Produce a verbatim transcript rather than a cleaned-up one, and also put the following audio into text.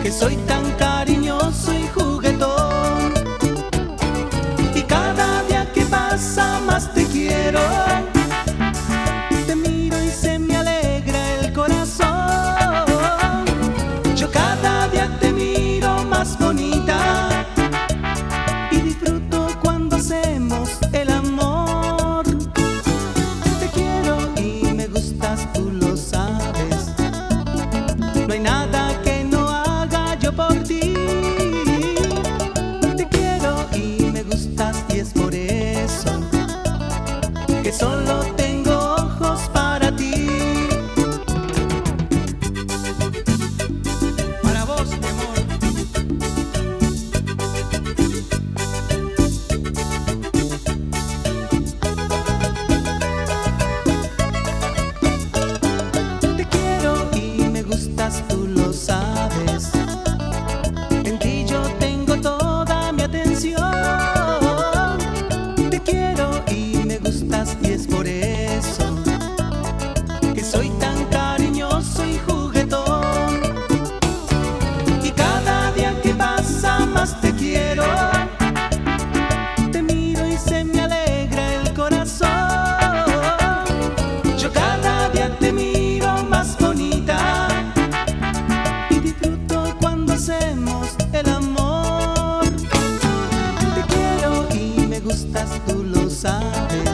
que soy tan cariñoso y juguetón, y cada día que pasa más te quiero. Te miro y se me alegra el corazón. Yo cada día te miro más bonita y disfruto cuando hacemos el amor. Te quiero y me gustas, tú lo sabes. No hay nada que no haga yo por ti. Te quiero y me gustas, y es por eso que solo tengo ojos para ti. Para vos, mi amor. Te quiero y me gustas, tú lo sabes. En ti yo tengo toda mi atención. Te quiero y me gustas, y es por eso que soy tan cariñoso y juguetón, y cada día que pasa más te quiero. Te miro y se me alegra el corazón. Yo cada día te miro más bonita y disfruto cuando hacemos el amor. Te quiero y me gustas, tú lo sabes.